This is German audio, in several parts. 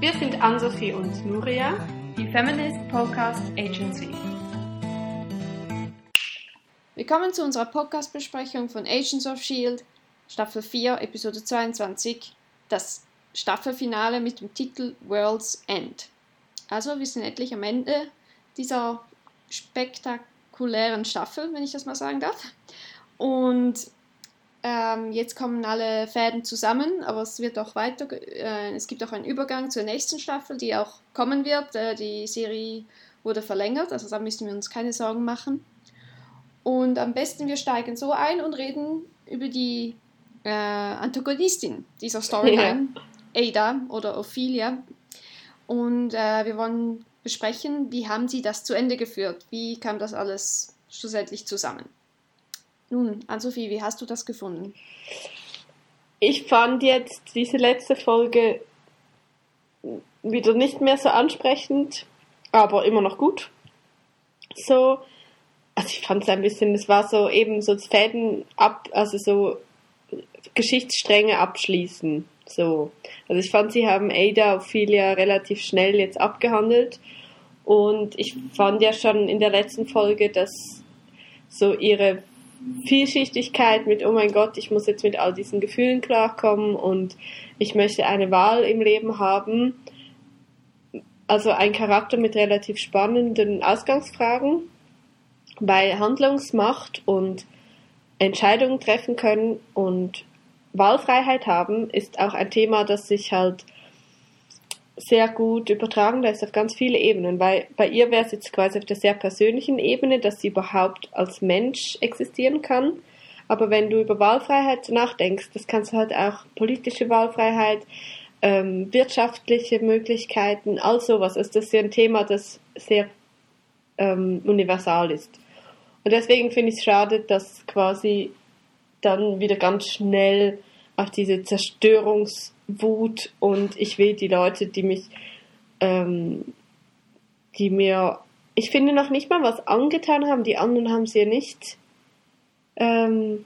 Wir sind Ann-Sophie und Nuria, die Feminist Podcast Agency. Willkommen zu unserer Podcast-Besprechung von Agents of S.H.I.E.L.D., Staffel 4, Episode 22, das Staffelfinale mit dem Titel World's End. Also, wir sind endlich am Ende dieser spektakulären Staffel, wenn ich das mal sagen darf. Und jetzt kommen alle Fäden zusammen, aber es wird auch weiter, es gibt auch einen Übergang zur nächsten Staffel, die auch kommen wird. Die Serie wurde verlängert, also da müssen wir uns keine Sorgen machen. Und am besten wir steigen so ein und reden über die Antagonistin dieser Storyline, Ada oder Ophelia. Und wir wollen besprechen, wie haben sie das zu Ende geführt, wie kam das alles schlussendlich zusammen. Nun, Ann-Sophie, wie hast du das gefunden? Ich fand jetzt diese letzte Folge wieder nicht mehr so ansprechend, aber immer noch gut. Also ich fand es ein bisschen, es war so eben so das Fäden ab, also so Geschichtsstränge abschließen. So. Also ich fand, sie haben Ada, Ophelia relativ schnell jetzt abgehandelt und ich fand ja schon in der letzten Folge, dass so ihre Vielschichtigkeit mit, oh mein Gott, ich muss jetzt mit all diesen Gefühlen klarkommen und ich möchte eine Wahl im Leben haben. Also ein Charakter mit relativ spannenden Ausgangsfragen, weil Handlungsmacht und Entscheidungen treffen können und Wahlfreiheit haben, ist auch ein Thema, das sich halt sehr gut übertragen lässt auf ganz viele Ebenen, weil bei ihr wäre es jetzt quasi auf der sehr persönlichen Ebene, dass sie überhaupt als Mensch existieren kann, aber wenn du über Wahlfreiheit nachdenkst, das kannst du halt auch politische Wahlfreiheit, wirtschaftliche Möglichkeiten, all sowas, also das ist ja ein Thema, das sehr universal ist. Und deswegen finde ich es schade, dass quasi dann wieder ganz schnell auf diese Zerstörungswut und ich will die Leute, die mir, ich finde noch nicht mal was angetan haben, die anderen haben sie ja nicht. Also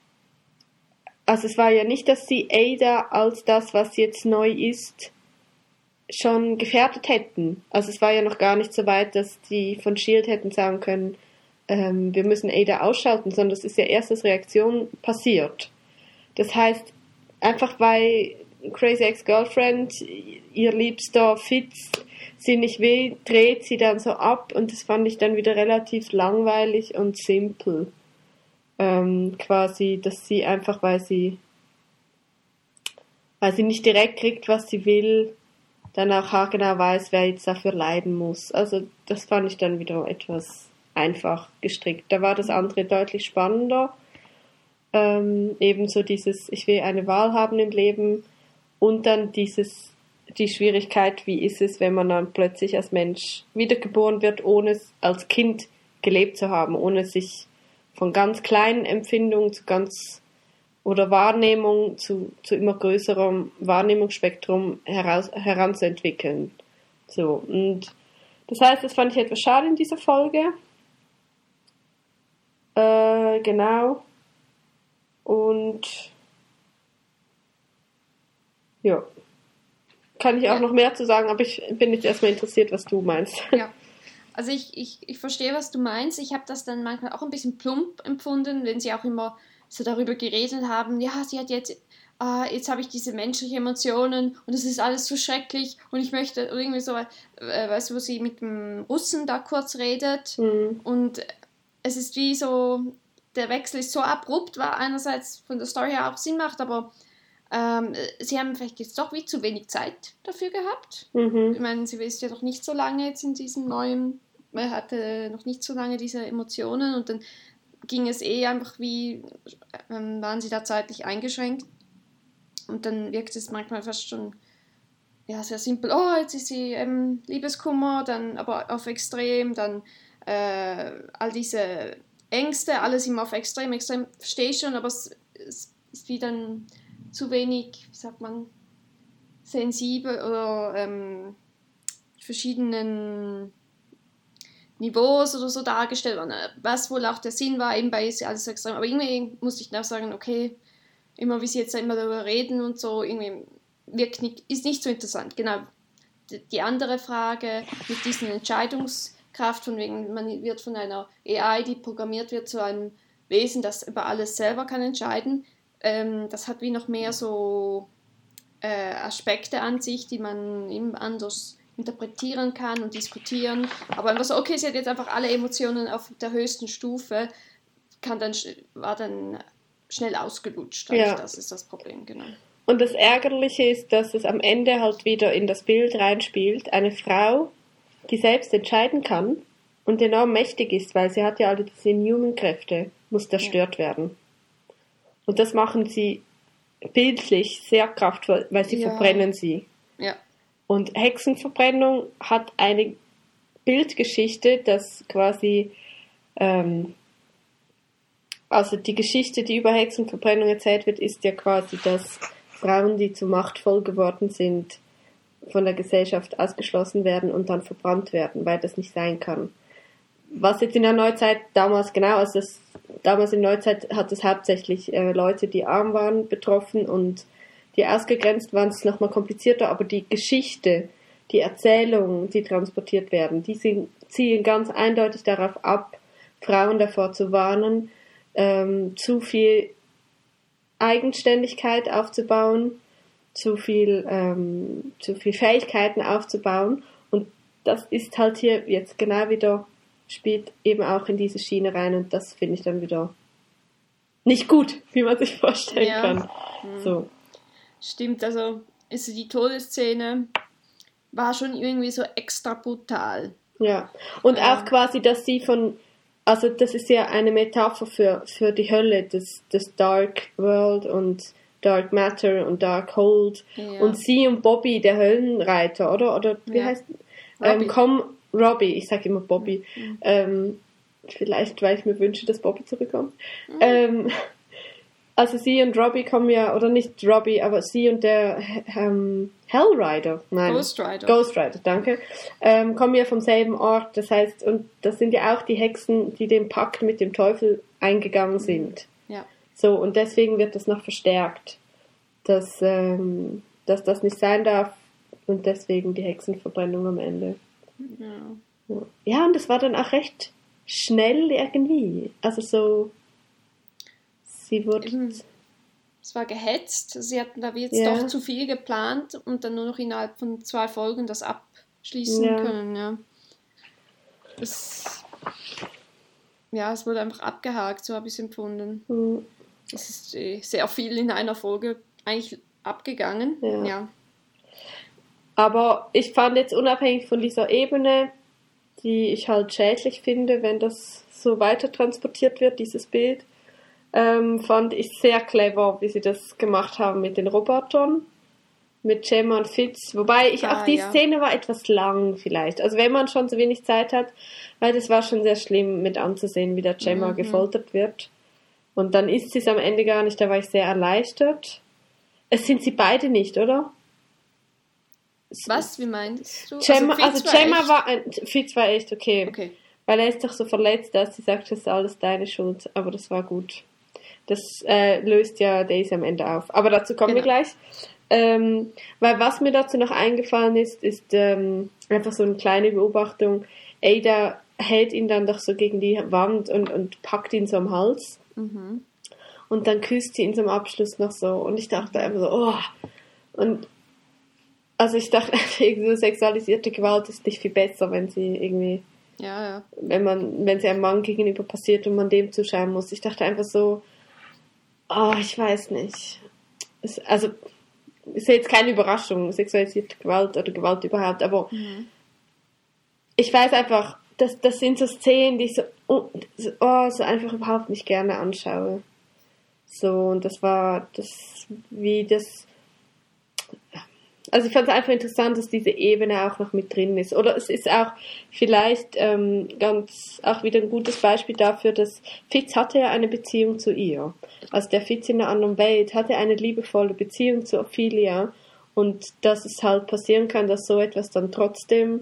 es war ja nicht, dass sie Ada als das, was jetzt neu ist, schon gefährdet hätten. Also es war ja noch gar nicht so weit, dass die von S.H.I.E.L.D. hätten sagen können, wir müssen Ada ausschalten, sondern es ist ja erst als Reaktion passiert. Das heißt, einfach bei Crazy Ex-Girlfriend, ihr Liebster Fitz sie nicht will, dreht sie dann so ab und das fand ich dann wieder relativ langweilig und simpel. Quasi, dass sie einfach, weil sie nicht direkt kriegt, was sie will, dann auch haargenau weiß, wer jetzt dafür leiden muss. Also das fand ich dann wieder etwas einfach gestrickt. Da war das andere deutlich spannender. Ebenso dieses, ich will eine Wahl haben im Leben und dann die Schwierigkeit, wie ist es, wenn man dann plötzlich als Mensch wiedergeboren wird, ohne es als Kind gelebt zu haben, ohne sich von ganz kleinen Empfindungen zu ganz oder Wahrnehmung zu immer größerem Wahrnehmungsspektrum heranzuentwickeln. So, und das heißt, das fand ich etwas schade in dieser Folge. Genau. Und ja, kann ich auch noch mehr zu sagen, aber ich bin jetzt erstmal interessiert, was du meinst. Ja, also ich verstehe, was du meinst. Ich habe das dann manchmal auch ein bisschen plump empfunden, wenn sie auch immer so darüber geredet haben, ja, sie hat jetzt habe ich diese menschlichen Emotionen und es ist alles so schrecklich und ich möchte irgendwie so, weißt du, wo sie mit dem Russen da kurz redet und es ist wie so, der Wechsel ist so abrupt, was einerseits von der Story her auch Sinn macht, aber sie haben vielleicht jetzt doch wie zu wenig Zeit dafür gehabt. Ich meine, sie ist ja noch nicht so lange jetzt in diesem neuen, man hatte noch nicht so lange diese Emotionen und dann ging es einfach wie, waren sie da zeitlich eingeschränkt und dann wirkt es manchmal fast schon sehr simpel, jetzt ist sie Liebeskummer, dann aber auf extrem, dann all diese Ängste, alles immer auf extrem verstehe ich schon, aber es ist wie dann zu wenig, wie sagt man, sensibel oder verschiedenen Niveaus oder so dargestellt worden, was wohl auch der Sinn war, eben bei ist alles so extrem, aber irgendwie musste ich dann auch sagen, okay, immer wie sie jetzt immer darüber reden und so, irgendwie ist nicht so interessant, genau, die andere Frage mit diesen Entscheidungskraft, von wegen, man wird von einer AI, die programmiert wird, zu einem Wesen, das über alles selber kann entscheiden. Das hat wie noch mehr so Aspekte an sich, die man eben anders interpretieren kann und diskutieren. Aber einfach so, okay, sie hat jetzt einfach alle Emotionen auf der höchsten Stufe, war dann schnell ausgelutscht. Ja. Das ist das Problem, genau. Und das Ärgerliche ist, dass es am Ende halt wieder in das Bild reinspielt. Eine Frau, die selbst entscheiden kann und enorm mächtig ist, weil sie hat ja alle diese Inhuman-Kräfte, muss zerstört werden. Und das machen sie bildlich sehr kraftvoll, weil sie verbrennen sie. Ja. Und Hexenverbrennung hat eine Bildgeschichte, das quasi also die Geschichte, die über Hexenverbrennung erzählt wird, ist ja quasi, dass Frauen, die zu machtvoll geworden sind, von der Gesellschaft ausgeschlossen werden und dann verbrannt werden, weil das nicht sein kann. Was jetzt in der Neuzeit damals genau, also damals in der Neuzeit hat es hauptsächlich Leute, die arm waren, betroffen und die ausgegrenzt waren, es ist nochmal komplizierter, aber die Geschichte, die Erzählungen, die transportiert werden, die zielen ganz eindeutig darauf ab, Frauen davor zu warnen, zu viel Eigenständigkeit aufzubauen, zu viel Fähigkeiten aufzubauen. Und das ist halt hier jetzt genau wieder, spielt eben auch in diese Schiene rein und das finde ich dann wieder nicht gut, wie man sich vorstellen kann. So. Stimmt, also die Todesszene war schon irgendwie so extra brutal. Ja, und auch quasi, dass sie also das ist ja eine Metapher für die Hölle, das Dark World und Dark Matter und Dark Hold. Ja. Und sie und Bobby, der Höllenreiter, oder wie heißt Robbie, ich sage immer Bobby. Vielleicht, weil ich mir wünsche, dass Bobby zurückkommt. Also sie und Robbie kommen ja, oder nicht Robbie, aber sie und der Hellrider, Ghost Rider, danke, kommen ja vom selben Ort. Das heißt, und das sind ja auch die Hexen, die den Pakt mit dem Teufel eingegangen sind. Ja. So, und deswegen wird das noch verstärkt, dass das nicht sein darf und deswegen die Hexenverbrennung am Ende. Ja, und das war dann auch recht schnell irgendwie. Also so, sie wurde... Es war gehetzt, sie hatten da jetzt doch zu viel geplant und dann nur noch innerhalb von 2 Folgen das abschließen können. Ja. Es wurde einfach abgehakt, so habe ich es empfunden. Es ist sehr viel in einer Folge eigentlich abgegangen. Ja. Aber ich fand jetzt unabhängig von dieser Ebene, die ich halt schädlich finde, wenn das so weiter transportiert wird, dieses Bild, fand ich sehr clever, wie sie das gemacht haben mit den Robotern, mit Gemma und Fitz. Wobei die Szene war etwas lang vielleicht. Also wenn man schon so wenig Zeit hat, weil das war schon sehr schlimm mit anzusehen, wie der Gemma gefoltert wird. Und dann ist sie es am Ende gar nicht, da war ich sehr erleichtert. Es sind sie beide nicht, oder? Was? Wie meinst du? Gemma Fitz war echt okay. Weil er ist doch so verletzt, dass sie sagt, das ist alles deine Schuld. Aber das war gut. Das löst ja Daisy am Ende auf. Aber dazu kommen wir gleich. Weil was mir dazu noch eingefallen ist einfach so eine kleine Beobachtung. Ada hält ihn dann doch so gegen die Wand und packt ihn so am Hals. Und dann küsst sie ihn zum Abschluss noch so. Und ich dachte einfach so, oh. Und also ich dachte, irgendwie sexualisierte Gewalt ist nicht viel besser, wenn sie irgendwie... Ja. Wenn sie einem Mann gegenüber passiert und man dem zuschauen muss. Ich dachte einfach so, ich weiß nicht. Ist jetzt keine Überraschung, sexualisierte Gewalt oder Gewalt überhaupt, aber ich weiß einfach, das sind so Szenen, die ich so einfach überhaupt nicht gerne anschaue. So, und also ich fand es einfach interessant, dass diese Ebene auch noch mit drin ist. Oder es ist auch vielleicht auch wieder ein gutes Beispiel dafür, dass Fitz hatte ja eine Beziehung zu ihr. Also der Fitz in der anderen Welt hatte eine liebevolle Beziehung zu Ophelia und dass es halt passieren kann, dass so etwas dann trotzdem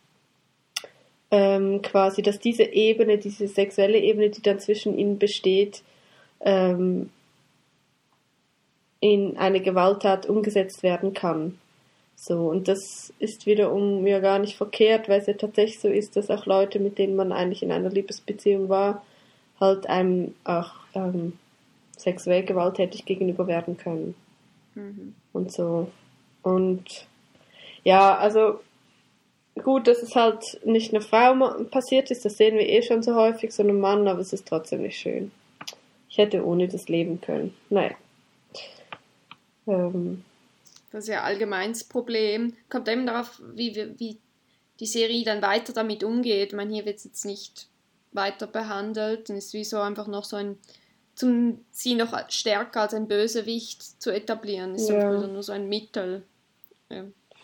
quasi, dass diese Ebene, diese sexuelle Ebene, die dann zwischen ihnen besteht, in eine Gewalttat umgesetzt werden kann. So, und das ist wiederum ja gar nicht verkehrt, weil es ja tatsächlich so ist, dass auch Leute, mit denen man eigentlich in einer Liebesbeziehung war, halt einem auch sexuell gewalttätig gegenüber werden können. Und so. Und ja, also gut, dass es halt nicht einer Frau passiert ist, das sehen wir eh schon so häufig, sondern einem Mann, aber es ist trotzdem nicht schön. Ich hätte ohne das leben können. Naja. Das ist ja allgemein das Problem. Kommt eben darauf, wie die Serie dann weiter damit umgeht. Ich meine, hier wird es jetzt nicht weiter behandelt. Und ist wie so einfach noch so sie noch stärker als ein Bösewicht zu etablieren. Ist einfach wieder nur so ein Mittel. Ja.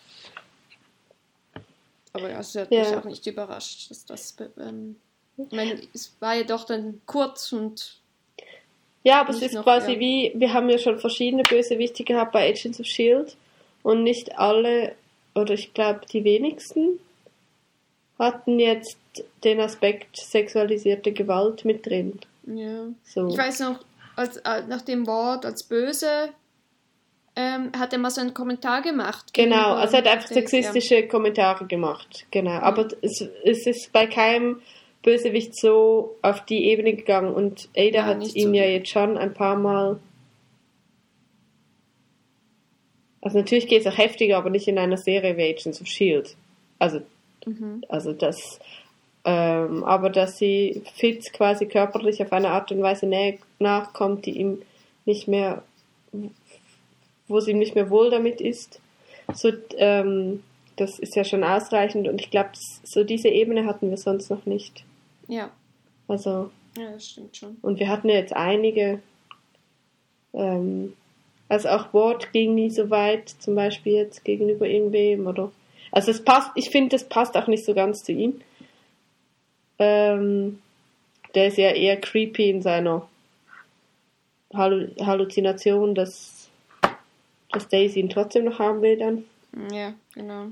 Aber ja, es hat mich auch nicht überrascht, dass das... ich meine, es war ja doch dann kurz und... Ja, aber es ist quasi wie, wir haben ja schon verschiedene Bösewichte gehabt bei Agents of S.H.I.E.L.D. und nicht alle, oder ich glaube die wenigsten, hatten jetzt den Aspekt sexualisierte Gewalt mit drin. Ja. So. Ich weiß noch, nach dem Wort als böse hat er mal so einen Kommentar gemacht. Genau, also er hat einfach sexistische Kommentare gemacht. Genau, aber es ist bei keinem Bösewicht so auf die Ebene gegangen und Ada hat ihm ja jetzt schon ein paar Mal... Also natürlich geht es auch heftiger, aber nicht in einer Serie wie Agents of S.H.I.E.L.D. Also das... aber dass sie Fitz quasi körperlich auf eine Art und Weise nachkommt, die ihm nicht mehr... wo sie ihm nicht mehr wohl damit ist. So, das ist ja schon ausreichend und ich glaube, so diese Ebene hatten wir sonst noch nicht. Ja. Also. Ja, das stimmt schon. Und wir hatten ja jetzt einige. Also auch Ward ging nie so weit, zum Beispiel jetzt gegenüber irgendwem, oder. Also es passt, ich finde, das passt auch nicht so ganz zu ihm. Der ist ja eher creepy in seiner Halluzination, dass Daisy ihn trotzdem noch haben will dann. Ja, genau.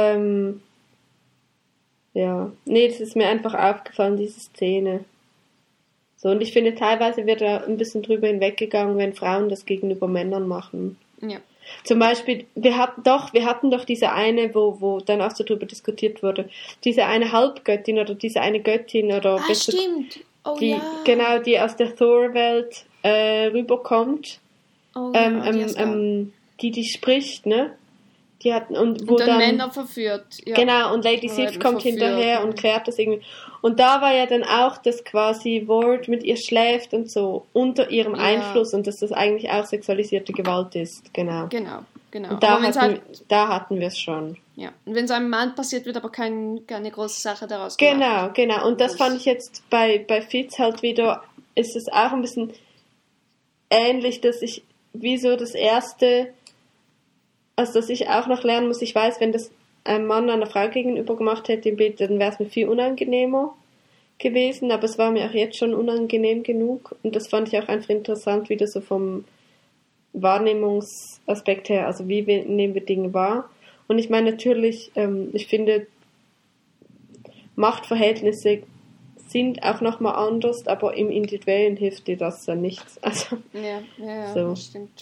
Ja, nee, das ist mir einfach aufgefallen, diese Szene. So, und ich finde, teilweise wird da ein bisschen drüber hinweggegangen, wenn Frauen das gegenüber Männern machen. Ja. Zum Beispiel, wir hatten doch diese eine, wo dann auch so drüber diskutiert wurde, diese eine Halbgöttin oder diese eine Göttin oder... stimmt. Oh die, ja. Genau, die aus der Thor-Welt rüberkommt. Oh ja, die spricht, ne? Die hat, und dann Männer verführt. Ja. Genau, und Lady Sif kommt hinterher und klärt das irgendwie. Und da war ja dann auch, dass quasi Ward mit ihr schläft und so unter ihrem Einfluss und dass das eigentlich auch sexualisierte Gewalt ist. Genau. Genau. Und da hatten wir es schon. Ja, und wenn es einem Mann passiert, wird aber keine große Sache daraus gemacht. Genau. Und das fand ich jetzt bei Fitz halt wieder, ist es auch ein bisschen ähnlich, dass ich, wie so das erste... Also, dass ich auch noch lernen muss, ich weiß, wenn das ein Mann einer Frau gegenüber gemacht hätte im Bild, dann wäre es mir viel unangenehmer gewesen, aber es war mir auch jetzt schon unangenehm genug und das fand ich auch einfach interessant, wieder so vom Wahrnehmungsaspekt her, also wie nehmen wir Dinge wahr. Und ich meine natürlich, ich finde, Machtverhältnisse sind auch nochmal anders, aber im Individuellen hilft dir das ja nichts. Also, ja, so. Das stimmt.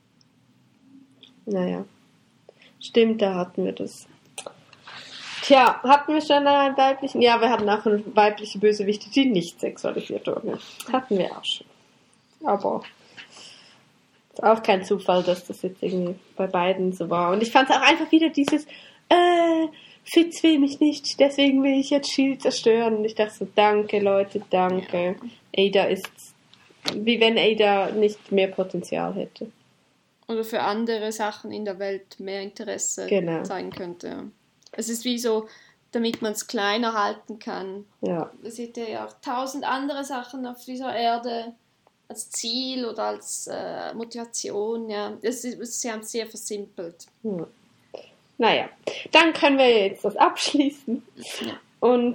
Naja. Stimmt, da hatten wir das. Tja, hatten wir schon einen weiblichen? Ja, wir hatten auch eine weibliche Bösewichte, die nicht sexualisiert wurden. Hatten wir auch schon. Aber ist auch kein Zufall, dass das jetzt irgendwie bei beiden so war. Und ich fand es auch einfach wieder dieses Fitz will mich nicht, deswegen will ich jetzt S.H.I.E.L.D. zerstören. Und ich dachte so, danke Leute, danke. Ja. Ada ist, wie wenn Ada nicht mehr Potenzial hätte. Oder für andere Sachen in der Welt mehr Interesse zeigen könnte. Es ist wie so, damit man es kleiner halten kann. Ja. Es gibt ja auch 1000 andere Sachen auf dieser Erde als Ziel oder als Motivation. Ja. Sie haben es sehr versimpelt. Ja. Naja, dann können wir jetzt das abschließen. Ja. Und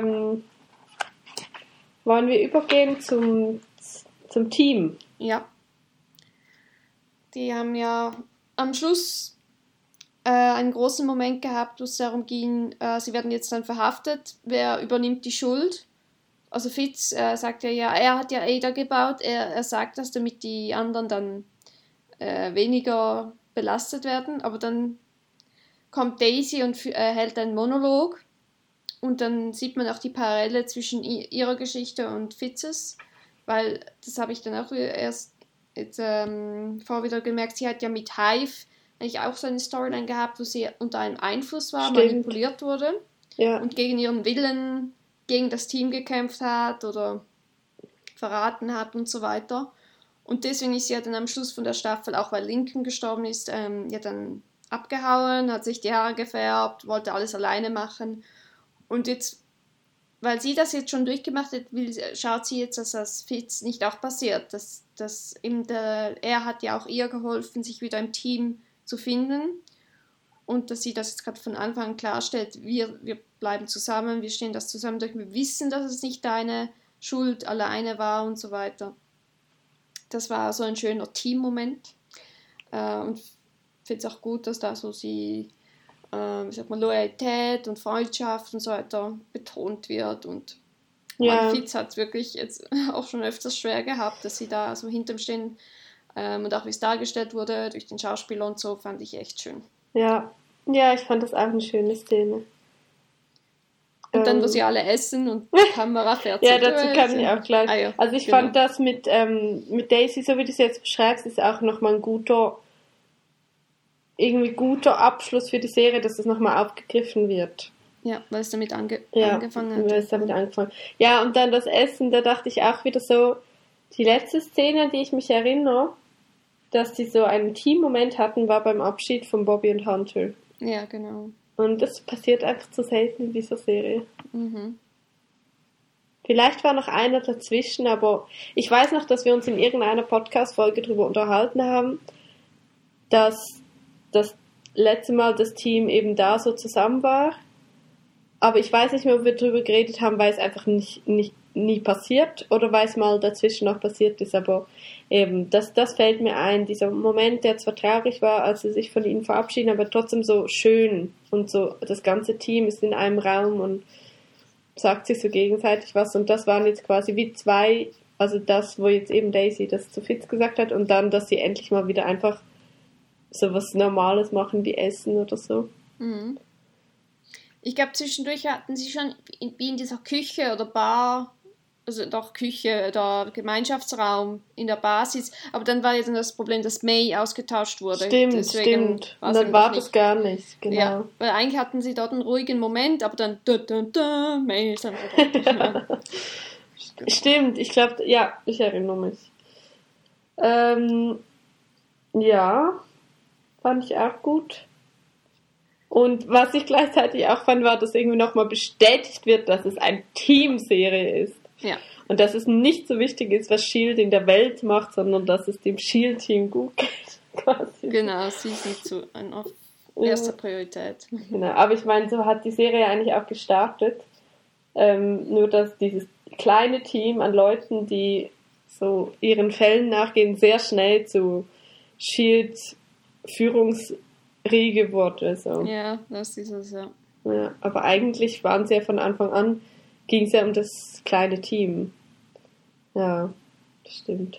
wollen wir übergehen zum Team? Ja. Die haben ja am Schluss einen großen Moment gehabt, wo es darum ging, sie werden jetzt dann verhaftet. Wer übernimmt die Schuld? Also Fitz sagt ja, er hat ja Ada gebaut. Er sagt das, damit die anderen dann weniger belastet werden. Aber dann kommt Daisy und hält einen Monolog. Und dann sieht man auch die Parallele zwischen ihrer Geschichte und Fitzes, weil das habe ich dann auch erst jetzt, vorher wieder gemerkt, sie hat ja mit Hive eigentlich auch so eine Storyline gehabt, wo sie unter einem Einfluss war, manipuliert wurde und gegen ihren Willen gegen das Team gekämpft hat oder verraten hat und so weiter. Und deswegen ist sie ja dann am Schluss von der Staffel, auch weil Lincoln gestorben ist, ja dann abgehauen, hat sich die Haare gefärbt, wollte alles alleine machen. Und jetzt, weil sie das jetzt schon durchgemacht hat, schaut sie jetzt, dass das Fitz nicht auch passiert. Er hat ja auch ihr geholfen, sich wieder im Team zu finden. Und dass sie das jetzt gerade von Anfang an klarstellt, wir bleiben zusammen, wir stehen das zusammen durch, wir wissen, dass es nicht deine Schuld alleine war und so weiter. Das war so ein schöner Teammoment. Und ich finde es auch gut, dass da so sie Loyalität und Freundschaft und so weiter betont wird. Und Fitz hat es wirklich jetzt auch schon öfters schwer gehabt, dass sie da so hinterm stehen. Und auch wie es dargestellt wurde durch den Schauspieler und so, fand ich echt schön. Ja, ich fand das auch eine schöne Szene. Und dann, wo sie alle essen und die Kamera fährt. Ja, dazu kann ich auch gleich. Also ich fand das mit Daisy, so wie du es jetzt beschreibst, ist auch nochmal ein guter Abschluss für die Serie, dass das nochmal aufgegriffen wird. Ja, weil es damit angefangen hat. Weil es damit angefangen hat. Ja, und dann das Essen, da dachte ich auch wieder so, die letzte Szene, die ich mich erinnere, dass die so einen Teammoment hatten, war beim Abschied von Bobby und Hunter. Ja, genau. Und das passiert einfach zu selten in dieser Serie. Mhm. Vielleicht war noch einer dazwischen, aber ich weiß noch, dass wir uns in irgendeiner Podcast-Folge darüber unterhalten haben, dass das letzte Mal das Team eben da so zusammen war. Aber ich weiß nicht mehr, ob wir darüber geredet haben, weil es einfach nie passiert oder weil es mal dazwischen noch passiert ist. Aber eben, das fällt mir ein. Dieser Moment, der zwar traurig war, als sie sich von ihnen verabschieden, aber trotzdem so schön. Und so das ganze Team ist in einem Raum und sagt sich so gegenseitig was. Und das waren jetzt quasi wie zwei, also das, wo jetzt eben Daisy das zu Fitz gesagt hat und dann, dass sie endlich mal wieder einfach so was Normales machen wie Essen oder so. Mhm. Ich glaube, zwischendurch hatten sie schon wie in dieser Küche oder Bar, also doch Küche oder Gemeinschaftsraum in der Basis, aber dann war ja dann das Problem, dass May ausgetauscht wurde. Stimmt. Und dann war das gar nicht, genau. Ja, weil eigentlich hatten sie dort einen ruhigen Moment, aber dann May ist einfach dort. Stimmt, ich glaube, ja, ich erinnere mich. Ja, fand ich auch gut. Und was ich gleichzeitig auch fand, war, dass irgendwie nochmal bestätigt wird, dass es eine Teamserie ist. Ja. Und dass es nicht so wichtig ist, was S.H.I.E.L.D. in der Welt macht, sondern dass es dem S.H.I.E.L.D.-Team gut geht. Quasi. Genau, sie sind an erster Priorität. Genau, aber ich meine, so hat die Serie eigentlich auch gestartet. Nur, dass dieses kleine Team an Leuten, die so ihren Fällen nachgehen, sehr schnell zu S.H.I.E.L.D. Führungsriege wurde. So. Ja, das ist es, ja. Ja. Aber eigentlich waren sie ja von Anfang an, ging es ja um das kleine Team. Ja, das stimmt.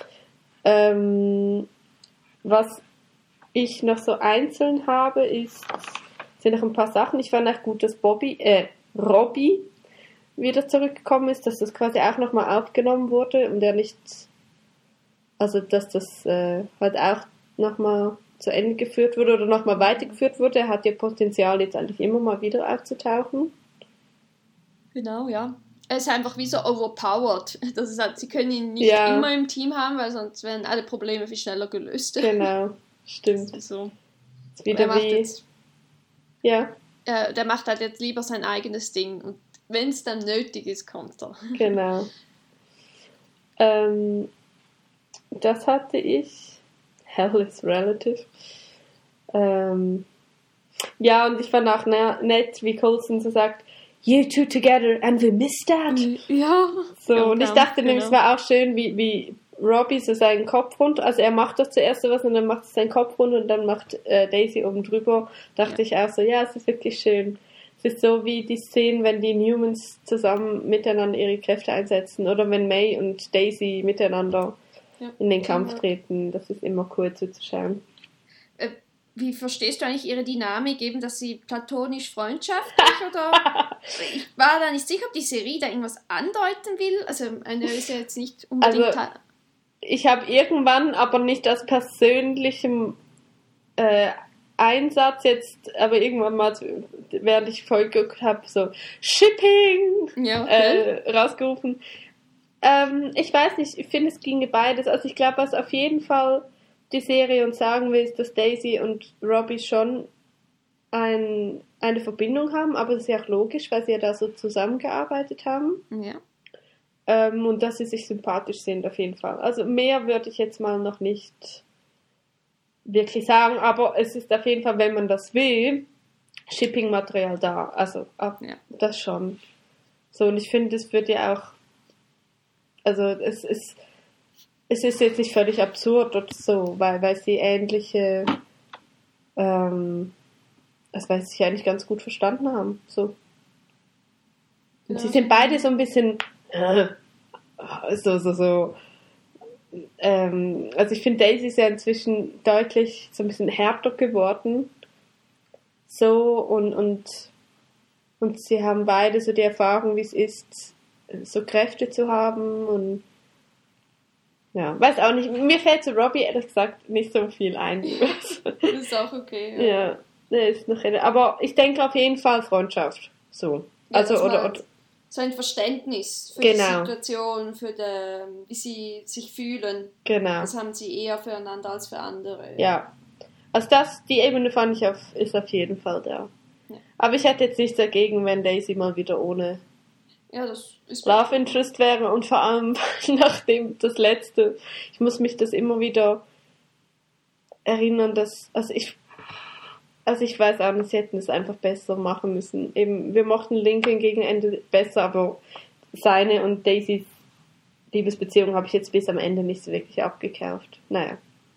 Was ich noch so einzeln habe, sind noch ein paar Sachen. Ich fand auch gut, dass Robbie wieder zurückgekommen ist, dass das quasi auch nochmal aufgenommen wurde und er nicht, also dass das halt auch nochmal zu Ende geführt wurde oder nochmal weitergeführt wurde. Er hat ja Potenzial, jetzt eigentlich immer mal wieder aufzutauchen. Genau, ja. Er ist einfach wie so overpowered. Das ist halt, sie können ihn nicht immer im Team haben, weil sonst werden alle Probleme viel schneller gelöst. Genau, stimmt. Das ist so. Ist wieder der macht halt jetzt lieber sein eigenes Ding und wenn es dann nötig ist, kommt er. Genau. Das hatte ich. Hell is relative. Ja, und ich fand auch nett, wie Coulson so sagt, you two together and we missed that. Ja. So, und ich dachte nämlich, es war auch schön, wie Robbie so seinen Kopf runter, also er macht das zuerst was und dann macht er seinen Kopf runter und dann macht Daisy oben drüber. Dachte ich auch so, ja, es ist wirklich schön. Es ist so wie die Szenen, wenn die Newmans zusammen miteinander ihre Kräfte einsetzen oder wenn May und Daisy miteinander in den Kampf treten. Das ist immer cool zuzuschauen. wie verstehst du eigentlich ihre Dynamik, eben, dass sie platonisch freundschaftlich oder? Ich war da nicht sicher, ob die Serie da irgendwas andeuten will. Also eine ist ja jetzt nicht unbedingt... Also, ich habe irgendwann, aber nicht aus persönlichem Einsatz jetzt, aber irgendwann mal, während ich Folge geguckt habe, so Shipping ja, okay. Rausgerufen. Ich weiß nicht, ich finde, es ginge beides. Also ich glaube, was auf jeden Fall die Serie uns sagen will, ist, dass Daisy und Robbie schon eine Verbindung haben, aber das ist ja auch logisch, weil sie ja da so zusammengearbeitet haben. Ja. Und dass sie sich sympathisch sind, auf jeden Fall. Also mehr würde ich jetzt mal noch nicht wirklich sagen, aber es ist auf jeden Fall, wenn man das will, Shipping-Material da. Also das schon. So, und ich finde, das wird ja auch, also es ist jetzt nicht völlig absurd oder so, weil sie ähnliche, weil sie sich eigentlich ganz gut verstanden haben. So. Und sie sind beide so ein bisschen so. Also ich finde, Daisy ist ja inzwischen deutlich so ein bisschen härter geworden. So, und sie haben beide so die Erfahrung, wie es ist, so Kräfte zu haben und ja, weiß auch nicht. Mir fällt zu Robbie ehrlich gesagt nicht so viel ein. Das ist auch okay. Ja, ist noch aber ich denke auf jeden Fall Freundschaft. So. Ja, also oder so ein Verständnis für die Situation, für wie sie sich fühlen. Genau. Das haben sie eher füreinander als für andere. Ja. Also die Ebene fand ich ist auf jeden Fall da. Ja. Aber ich hätte jetzt nichts dagegen, wenn Daisy mal wieder ohne das ist Love Interest wäre und vor allem nachdem das letzte, ich muss mich das immer wieder erinnern, dass, also ich weiß auch nicht, sie hätten es einfach besser machen müssen. Eben, wir mochten Lincoln gegen Ende besser, aber seine und Daisys Liebesbeziehung habe ich jetzt bis am Ende nicht so wirklich abgekauft. Naja.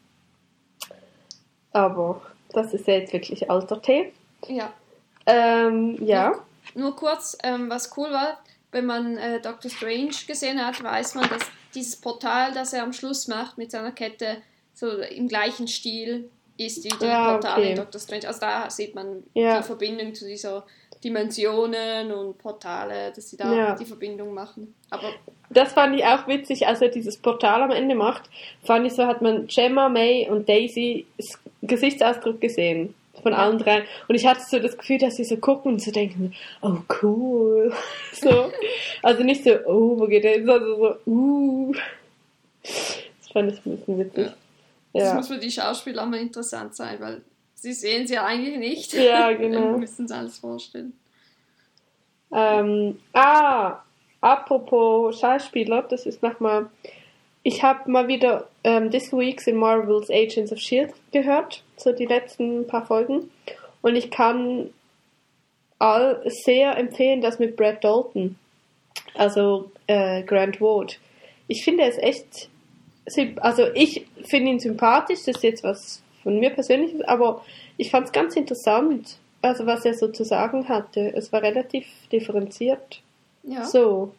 Aber das ist ja jetzt wirklich alter Tee. Ja. Ja. Nur kurz, was cool war, wenn man Doctor Strange gesehen hat, weiß man, dass dieses Portal, das er am Schluss macht mit seiner Kette, so im gleichen Stil ist wie die Portale in Doctor Strange. Also da sieht man die Verbindung zu dieser Dimensionen und Portale, dass sie da die Verbindung machen. Aber das fand ich auch witzig, als er dieses Portal am Ende macht, fand ich so, hat man Gemma, May und Daisy Gesichtsausdruck gesehen. Von allen drei. Und ich hatte so das Gefühl, dass sie so gucken und so denken, oh cool. So. Also nicht so, oh, wo geht der hin, sondern so, Das fand ich ein bisschen witzig. Ja. Das muss für die Schauspieler mal interessant sein, weil sie sehen sie ja eigentlich nicht. Ja, genau. Wir müssen uns alles vorstellen. Apropos Schauspieler, das ist nochmal, ich habe mal wieder This Week's in Marvel's Agents of S.H.I.E.L.D. gehört, so die letzten paar Folgen. Und ich kann sehr empfehlen, das mit Brad Dalton, also Grant Ward. Ich finde es echt, also ich finde ihn sympathisch, das ist jetzt was von mir persönlich, aber ich fand es ganz interessant, also was er so zu sagen hatte. Es war relativ differenziert. Ja. So.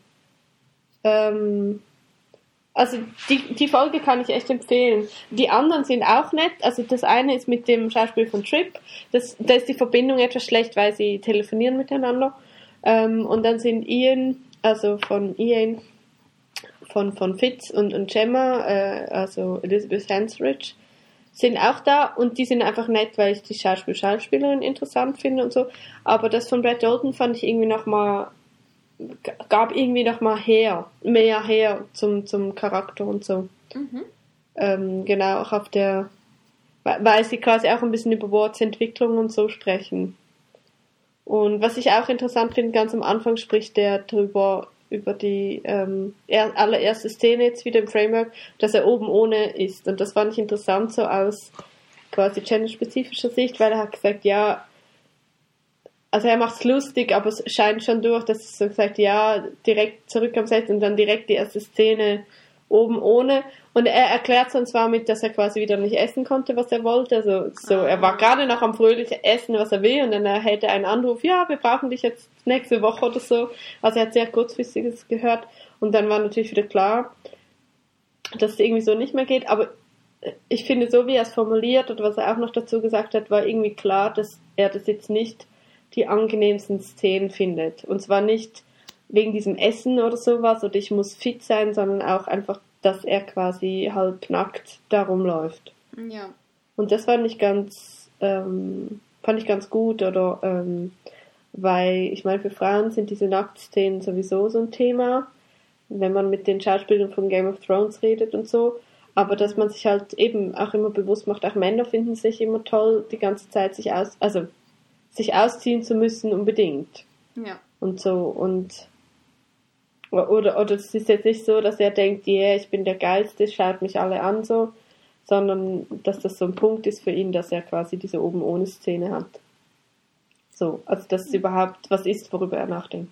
Also die Folge kann ich echt empfehlen. Die anderen sind auch nett. Also das eine ist mit dem Schauspiel von Trip. Da ist die Verbindung etwas schlecht, weil sie telefonieren miteinander. Und dann sind Ian von Fitz und Gemma, also Elizabeth Hansridge, sind auch da und die sind einfach nett, weil ich die Schauspielerin interessant finde und so. Aber das von Brad Dalton fand ich irgendwie gab irgendwie noch mal mehr her zum Charakter und so. Mhm. Genau, auch weil sie quasi auch ein bisschen über Wards Entwicklung und so sprechen. Und was ich auch interessant finde, ganz am Anfang spricht der über die allererste Szene jetzt wieder im Framework, dass er oben ohne ist. Und das fand ich interessant, so aus quasi genderspezifischer Sicht, weil er hat gesagt, ja, also er macht's lustig, aber es scheint schon durch, dass er so gesagt, ja, direkt zurück am Set und dann direkt die erste Szene oben ohne. Und er erklärt uns zwar mit, dass er quasi wieder nicht essen konnte, was er wollte. Also so, er war gerade noch am fröhlichen Essen, was er will, und dann erhält er einen Anruf, ja, wir brauchen dich jetzt nächste Woche oder so. Also er hat sehr kurzfristiges gehört. Und dann war natürlich wieder klar, dass es irgendwie so nicht mehr geht. Aber ich finde, so wie er es formuliert oder was er auch noch dazu gesagt hat, war irgendwie klar, dass er das jetzt nicht die angenehmsten Szenen findet. Und zwar nicht wegen diesem Essen oder sowas oder ich muss fit sein, sondern auch einfach, dass er quasi halb nackt da rumläuft. Ja. Und das fand ich ganz gut, oder weil, ich meine, für Frauen sind diese Nacktszenen sowieso so ein Thema, wenn man mit den Schauspielern von Game of Thrones redet und so, aber dass man sich halt eben auch immer bewusst macht, auch Männer finden es nicht immer toll, die ganze Zeit sich ausziehen zu müssen unbedingt. Ja. Und so, und oder es ist jetzt nicht so, dass er denkt, yeah, ich bin der Geilste, schaut mich alle an so, sondern dass das so ein Punkt ist für ihn, dass er quasi diese oben ohne Szene hat. So, also dass es überhaupt was ist, worüber er nachdenkt.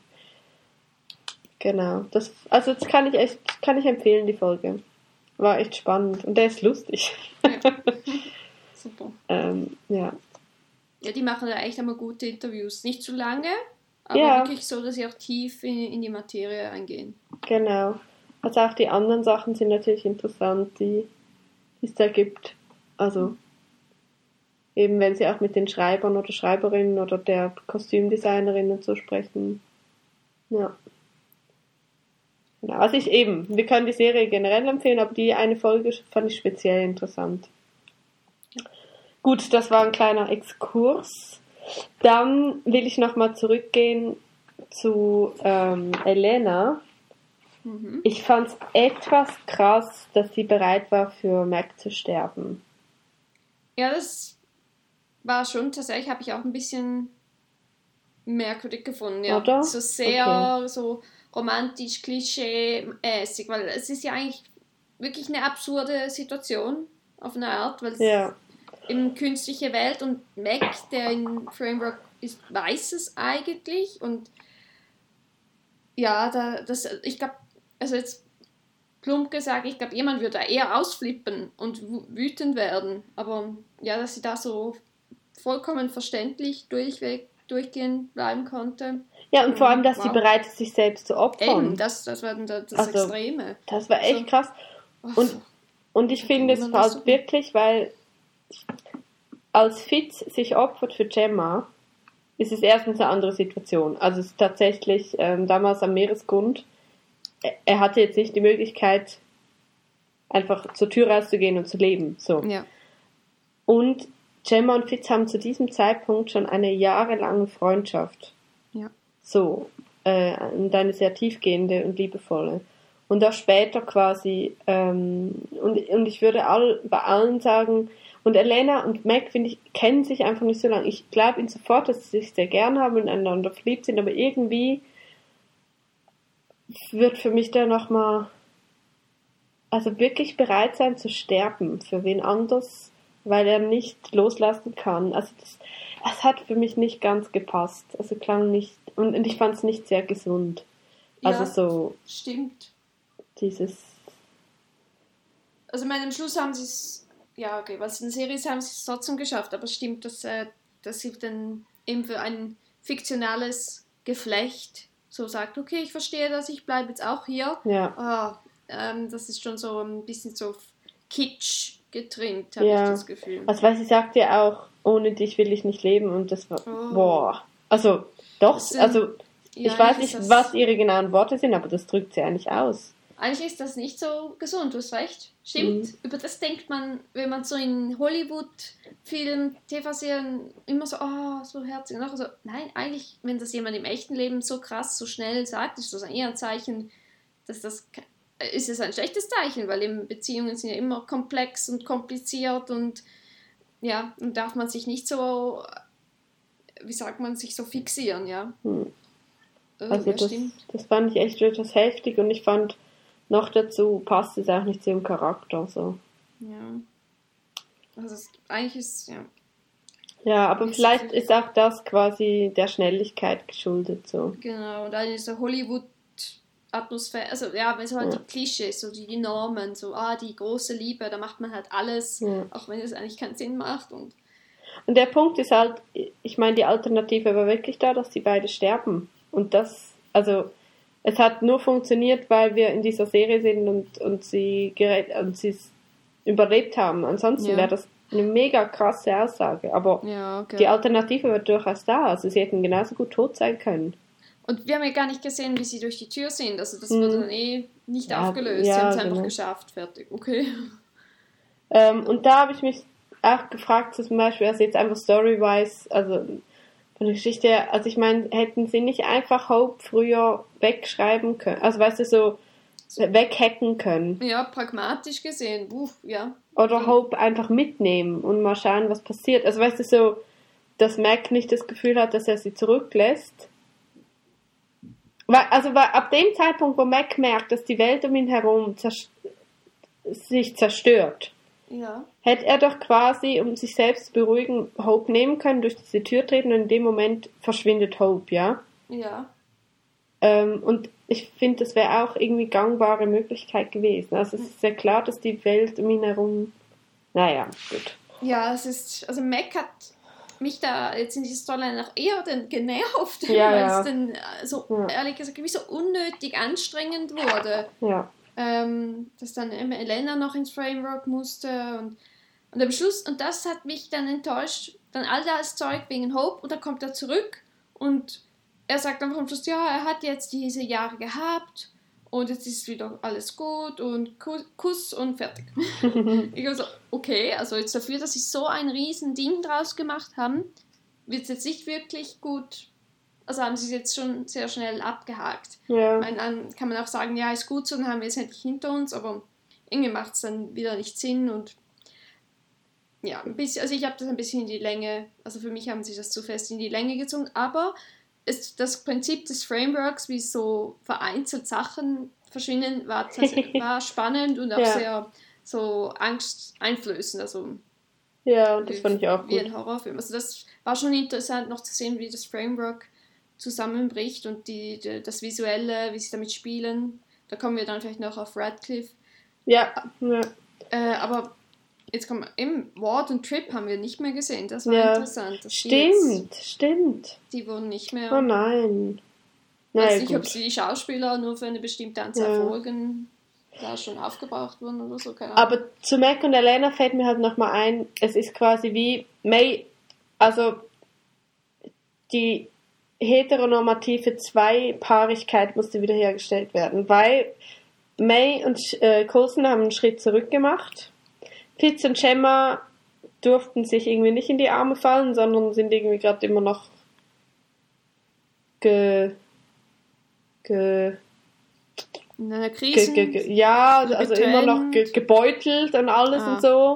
Genau, das kann ich empfehlen, die Folge. War echt spannend und der ist lustig. Ja. Super. Ja. Ja, die machen ja echt einmal gute Interviews. Nicht zu lange, aber wirklich so, dass sie auch tief in die Materie eingehen. Genau. Also auch die anderen Sachen sind natürlich interessant, die es da gibt. Also eben wenn sie auch mit den Schreibern oder Schreiberinnen oder der Kostümdesignerin und so sprechen. Ja. Genau. Also wir können die Serie generell empfehlen, aber die eine Folge fand ich speziell interessant. Ja. Gut, das war ein kleiner Exkurs. Dann will ich nochmal zurückgehen zu Elena. Mhm. Ich fand es etwas krass, dass sie bereit war, für Mac zu sterben. Ja, das war schon tatsächlich, habe ich auch ein bisschen merkwürdig gefunden. Ja. Oder? So sehr so romantisch, klischee-mäßig, weil es ist ja eigentlich wirklich eine absurde Situation auf eine Art, weil es eben künstliche Welt und Mac, der in Framework ist, weiß es eigentlich und ja, ich glaube, also jetzt plump gesagt, ich glaube, jemand würde da eher ausflippen und wütend werden, aber ja, dass sie da so vollkommen verständlich durchgehen bleiben konnte. Ja, und vor allem, dass sie bereit ist, sich selbst zu opfern. Eben, das war dann das Extreme. Das war echt krass. Und ich finde es halt wirklich, weil als Fitz sich opfert für Gemma, ist es erstens eine andere Situation. Also es ist tatsächlich damals am Meeresgrund, er hatte jetzt nicht die Möglichkeit, einfach zur Tür rauszugehen und zu leben. So. Ja. Und Gemma und Fitz haben zu diesem Zeitpunkt schon eine jahrelange Freundschaft. Ja. So, und eine sehr tiefgehende und liebevolle. Und auch später quasi, und ich würde bei allen sagen, und Elena und Mac, finde ich, kennen sich einfach nicht so lange. Ich glaube ihnen sofort, dass sie sich sehr gern haben und einander verliebt sind, aber irgendwie wird für mich da nochmal, also wirklich bereit sein zu sterben für wen anders, weil er nicht loslassen kann. Also das hat für mich nicht ganz gepasst. Also klang nicht, und ich fand es nicht sehr gesund. Also ja, so. Stimmt. Dieses. Also ich meine, am Schluss haben sie es, ja okay, was in der Serie ist, haben sie es trotzdem geschafft, aber stimmt, dass sie dann eben für ein fiktionales Geflecht so sagt, okay, ich verstehe das, ich bleibe jetzt auch hier. Ja. Das ist schon so ein bisschen so Kitsch getrimmt, habe ich das Gefühl. Also weil sie sagt ja auch, ohne dich will ich nicht leben und das war, boah. Also doch, ich weiß nicht, was ihre genauen Worte sind, aber das drückt sie eigentlich aus. Eigentlich ist das nicht so gesund, du hast recht. Stimmt, über das denkt man, wenn man so in Hollywood-Filmen, TV-Serien immer so, so herzig. Und so, nein, eigentlich, wenn das jemand im echten Leben so krass, so schnell sagt, ist das eher ein Zeichen, ist es ein schlechtes Zeichen, weil eben Beziehungen sind ja immer komplex und kompliziert und ja, und darf man sich nicht so, wie sagt man, sich so fixieren, ja. Also das fand ich echt etwas heftig und ich fand, noch dazu passt es auch nicht zu ihrem Charakter, so. Ja. Also eigentlich ist, ja. Ja, aber vielleicht ist auch das quasi der Schnelligkeit geschuldet, so. Genau, und dann ist so Hollywood-Atmosphäre, also ja, wenn es halt die Klischees, so die Normen, so, die große Liebe, da macht man halt alles, auch wenn es eigentlich keinen Sinn macht. Und der Punkt ist halt, ich meine, die Alternative war wirklich da, dass die beide sterben. Und das, also, es hat nur funktioniert, weil wir in dieser Serie sind und sie überlebt haben. Ansonsten Ja. wäre das eine mega krasse Aussage. Aber Ja, okay. die Alternative war durchaus da. Also sie hätten genauso gut tot sein können. Und wir haben ja gar nicht gesehen, wie sie durch die Tür sind. Also das wurde dann nicht Ja, aufgelöst. ja, Sie haben es einfach genau. geschafft. Fertig. Okay. Und da habe ich mich auch gefragt, zum Beispiel, also jetzt einfach story-wise, also von der Geschichte her, also ich meine, hätten sie nicht einfach Hope früher wegschreiben können? Also weißt du, so weghacken können? Ja, pragmatisch gesehen. Ja. Oder Hope einfach mitnehmen und mal schauen, was passiert. Also weißt du, so, dass Mac nicht das Gefühl hat, dass er sie zurücklässt. Weil ab dem Zeitpunkt, wo Mac merkt, dass die Welt um ihn herum sich zerstört, Ja. hätte er doch quasi, um sich selbst zu beruhigen, Hope nehmen können, durch diese Tür treten und in dem Moment verschwindet Hope, ja? Ja. Und ich finde, das wäre auch irgendwie gangbare Möglichkeit gewesen. Also es ist sehr klar, dass die Welt um ihn herum... Naja, gut. Ja, es ist... Also Mac hat mich da jetzt in dieser Storyline noch eher dann genervt, Ja, weil ja. es dann ehrlich gesagt, wie so unnötig anstrengend wurde. Ja. Dass dann Elena noch ins Framework musste und am Schluss, und das hat mich dann enttäuscht, dann all das Zeug wegen Hope und dann kommt er zurück und er sagt einfach am Schluss, ja, er hat jetzt diese Jahre gehabt und jetzt ist wieder alles gut und Kuss und fertig. Ich war so, okay, also jetzt dafür, dass sie so ein riesen Ding draus gemacht haben, wird es jetzt nicht wirklich gut, also haben sie es jetzt schon sehr schnell abgehakt. Ja. Ich meine, dann kann man auch sagen, ja, ist gut so, dann haben wir es endlich hinter uns, aber irgendwie macht es dann wieder nicht Sinn und ja, ein bisschen, also ich habe das ein bisschen in die Länge, also für mich haben sie das zu fest in die Länge gezogen, aber das Prinzip des Frameworks, wie so vereinzelt Sachen verschwinden, war spannend und auch sehr so angsteinflößend, also ja, und das fand ich auch wie gut. ein Horrorfilm. Also das war schon interessant noch zu sehen, wie das Framework zusammenbricht und das Visuelle, wie sie damit spielen. Da kommen wir dann vielleicht noch auf Radcliffe. Ja. Aber jetzt kommen eben Ward und Trip haben wir nicht mehr gesehen. Das war interessant. Stimmt. Die wurden nicht mehr... Oh nein. Ich weiß Naja, nicht, gut. ob die Schauspieler nur für eine bestimmte Anzahl Folgen da schon aufgebraucht wurden oder so. Keine Ahnung. Aber zu Mac und Elena fällt mir halt nochmal ein, es ist quasi wie May, also die heteronormative Zweipaarigkeit musste wiederhergestellt werden, weil May und Coulson haben einen Schritt zurück gemacht. Fitz und Gemma durften sich irgendwie nicht in die Arme fallen, sondern sind irgendwie gerade immer noch in einer Krise? Also immer noch gebeutelt und alles und so.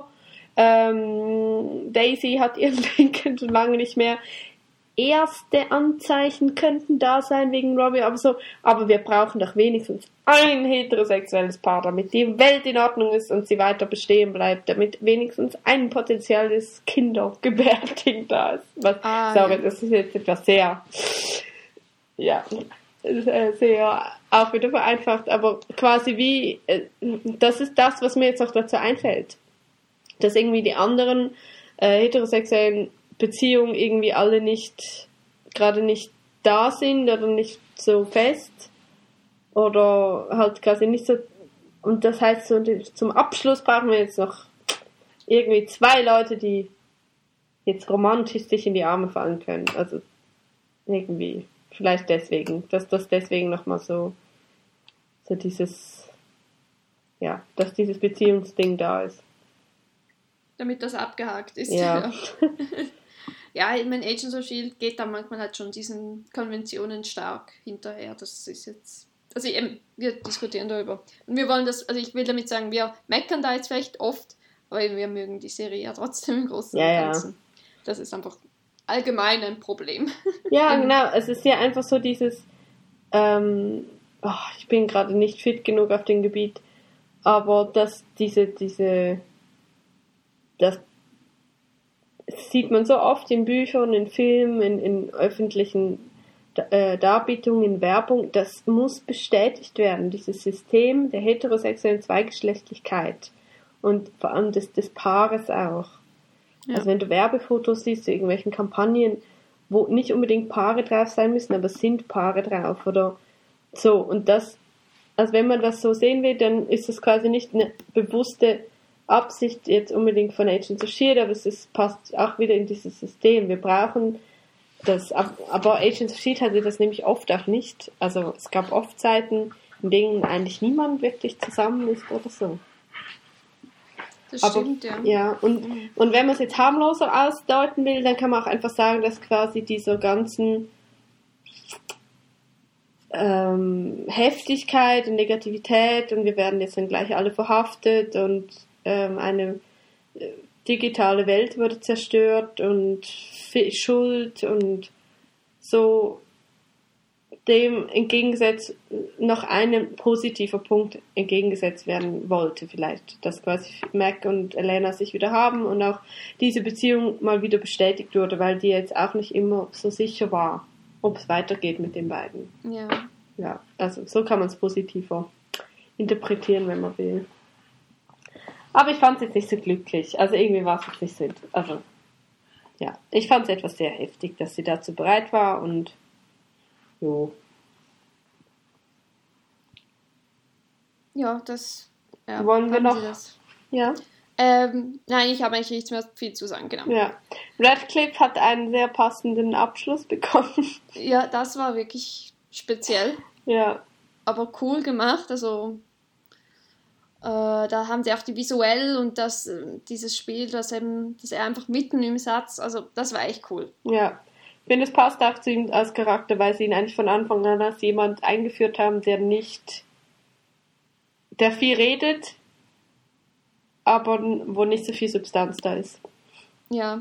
Daisy hat ihren Lincoln schon lange nicht mehr. Erste Anzeichen könnten da sein wegen Robbie, aber wir brauchen doch wenigstens ein heterosexuelles Paar, damit die Welt in Ordnung ist und sie weiter bestehen bleibt, damit wenigstens ein potenzielles Kindergebärding da ist. Das ist jetzt etwas sehr, sehr auch wieder vereinfacht, aber quasi wie, das ist das, was mir jetzt noch dazu einfällt, dass irgendwie die anderen heterosexuellen Beziehungen irgendwie alle gerade nicht da sind oder nicht so fest oder halt quasi nicht so, und das heißt so, zum Abschluss brauchen wir jetzt noch irgendwie 2 Leute, die jetzt romantisch sich in die Arme fallen können, also irgendwie, vielleicht deswegen, dass das deswegen nochmal so dieses, dass dieses Beziehungsding da ist. Damit das abgehakt ist. Ja. Ja, ich meine, Agents of S.H.I.E.L.D. geht da manchmal halt schon diesen Konventionen stark hinterher. Das ist jetzt... Also eben, wir diskutieren darüber. Und wir wollen das... Also ich will damit sagen, wir meckern da jetzt vielleicht oft, aber wir mögen die Serie ja trotzdem im Großen und Ganzen. Das ist einfach allgemein ein Problem. Ja, genau. Es ist ja einfach so dieses... ich bin gerade nicht fit genug auf dem Gebiet, aber dass das sieht man so oft in Büchern, in Filmen, in öffentlichen Darbietungen, in Werbung. Das muss bestätigt werden, dieses System der heterosexuellen Zweigeschlechtlichkeit und vor allem des Paares auch. Ja. Also wenn du Werbefotos siehst zu irgendwelchen Kampagnen, wo nicht unbedingt Paare drauf sein müssen, aber es sind Paare drauf oder so. Und das, also wenn man das so sehen will, dann ist das quasi nicht eine bewusste Absicht jetzt unbedingt von Agents of S.H.I.E.L.D., aber passt auch wieder in dieses System. Wir brauchen das, aber Agents of S.H.I.E.L.D. hatte das nämlich oft auch nicht. Also es gab oft Zeiten, in denen eigentlich niemand wirklich zusammen ist oder so. Das stimmt, ja. Und wenn man es jetzt harmloser ausdeuten will, dann kann man auch einfach sagen, dass quasi dieser ganzen Heftigkeit und Negativität und wir werden jetzt dann gleich alle verhaftet und eine digitale Welt wurde zerstört und Schuld und so dem entgegengesetzt noch ein positiver Punkt entgegengesetzt werden wollte vielleicht, dass quasi Mac und Elena sich wieder haben und auch diese Beziehung mal wieder bestätigt wurde, weil die jetzt auch nicht immer so sicher war, ob es weitergeht mit den beiden. Ja, also so kann man es positiver interpretieren, wenn man will. Aber ich fand es jetzt nicht so glücklich, also irgendwie war es jetzt nicht so, also ja, ich fand es etwas sehr heftig, dass sie dazu bereit war und jo. Ja, das... Ja, wollen wir noch... Das? Ja. Nein, ich habe eigentlich nichts mehr viel zu sagen, genau. Ja. Radcliffe hat einen sehr passenden Abschluss bekommen. Ja, das war wirklich speziell. Ja. Aber cool gemacht, also da haben sie auch die visuell und dieses Spiel, dass er einfach mitten im Satz, also das war echt cool. Ja. Ich finde, es passt auch zu ihm als Charakter, weil sie ihn eigentlich von Anfang an als jemand eingeführt haben, der viel redet, aber wo nicht so viel Substanz da ist. Ja.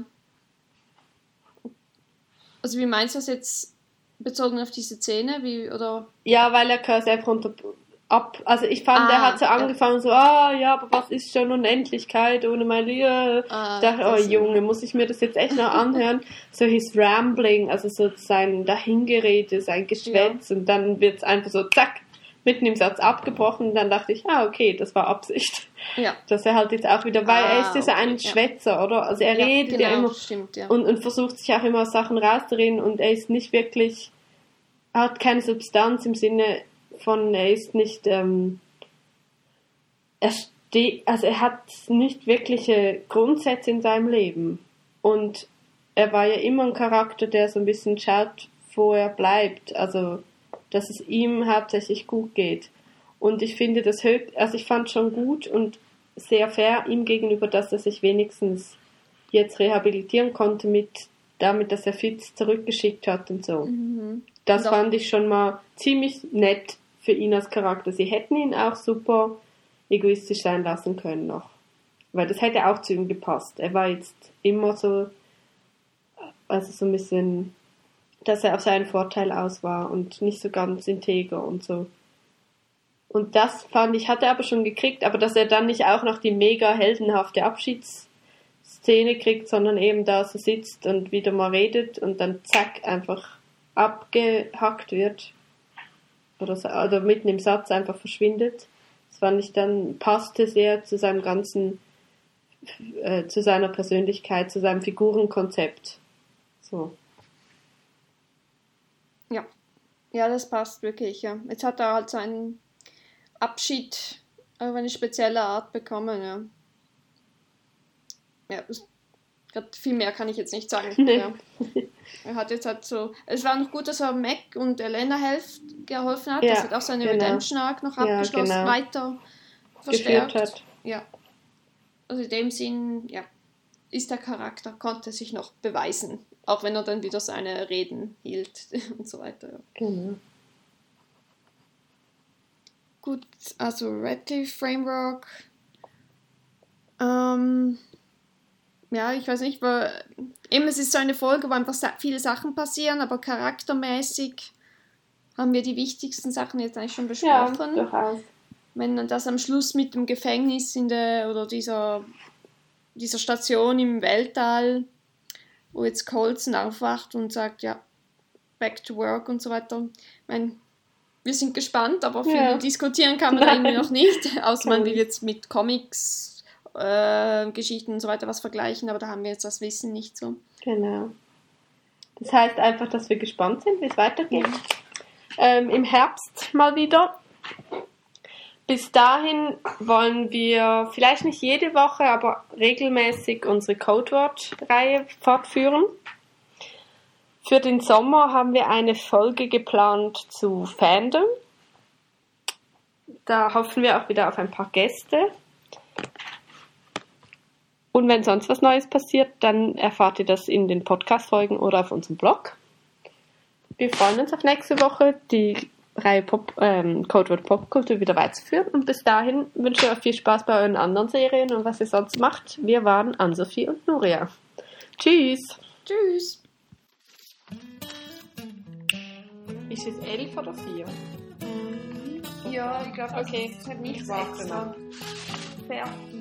Also wie meinst du das jetzt bezogen auf diese Szene? Oder? Ja, weil er quasi einfach also ich fand, er hat so angefangen, so, ja, aber was ist schon Unendlichkeit ohne mein Liebe? Ich dachte, Junge, muss ich mir das jetzt echt noch anhören? So his Rambling, also so sein Dahingerede, sein Geschwätz und dann wird's einfach so, zack, mitten im Satz abgebrochen und dann dachte ich, okay, das war Absicht. Ja. Dass er halt jetzt auch wieder, weil er ist ja ein Schwätzer, oder? Also er redet ja immer stimmt, ja. und versucht sich auch immer Sachen rauszureden und er ist nicht wirklich, er hat keine Substanz im Sinne von, er ist nicht, er hat nicht wirkliche Grundsätze in seinem Leben und er war ja immer ein Charakter, der so ein bisschen schaut, wo er bleibt, also dass es ihm hauptsächlich gut geht. Und ich finde ich fand schon gut und sehr fair ihm gegenüber, dass er sich wenigstens jetzt rehabilitieren konnte damit, dass er Fitz zurückgeschickt hat und so. Mhm. Das fand ich schon mal ziemlich nett für ihn als Charakter. Sie hätten ihn auch super egoistisch sein lassen können noch. Weil das hätte auch zu ihm gepasst. Er war jetzt immer so, also so ein bisschen, dass er auf seinen Vorteil aus war und nicht so ganz integer und so. Und das fand ich, hat er aber schon gekriegt, aber dass er dann nicht auch noch die mega heldenhafte Abschiedsszene kriegt, sondern eben da so sitzt und wieder mal redet und dann zack, einfach abgehackt wird. Oder mitten im Satz einfach verschwindet. Das fand ich dann, passte sehr zu seinem ganzen, zu seiner Persönlichkeit, zu seinem Figurenkonzept. So. Ja, das passt wirklich, ja. Jetzt hat er halt seinen Abschied auf eine spezielle Art bekommen, ja. Ja, viel mehr kann ich jetzt nicht sagen. Nee. Ja. Er hat jetzt halt so, es war noch gut, dass er Mac und Elena geholfen hat, das hat auch seine Redemption Arc noch abgeschlossen, weiter verstärkt. Hat. Ja. Also in dem Sinn, ja, ist der Charakter, konnte sich noch beweisen, auch wenn er dann wieder seine Reden hielt und so weiter. Ja. Genau. Gut, also Radcliffe Framework. Ja, ich weiß nicht, es ist so eine Folge, wo einfach viele Sachen passieren, aber charaktermäßig haben wir die wichtigsten Sachen jetzt eigentlich schon besprochen. Ja, durchaus. Wenn dann das am Schluss mit dem Gefängnis oder dieser Station im Weltall, wo jetzt Coulson aufwacht und sagt, ja, back to work und so weiter. Ich meine, wir sind gespannt, aber viel diskutieren kann man da irgendwie noch nicht, außer man will jetzt mit Comics, Geschichten und so weiter was vergleichen, aber da haben wir jetzt das Wissen nicht so. Genau. Das heißt einfach, dass wir gespannt sind, wie es weitergeht. Im Herbst mal wieder. Bis dahin wollen wir vielleicht nicht jede Woche, aber regelmäßig unsere Codewort-Reihe fortführen. Für den Sommer haben wir eine Folge geplant zu Fandom. Da hoffen wir auch wieder auf ein paar Gäste. Und wenn sonst was Neues passiert, dann erfahrt ihr das in den Podcast-Folgen oder auf unserem Blog. Wir freuen uns auf nächste Woche, die Reihe Codewort Popkultur wieder weiterzuführen. Und bis dahin wünschen wir euch viel Spaß bei euren anderen Serien und was ihr sonst macht. Wir waren Ann-Sophie und Nuria. Tschüss! Tschüss! Ist es 11 oder 4? Ja, ich glaube, Okay, das hat nichts ich warte extra. Fertig.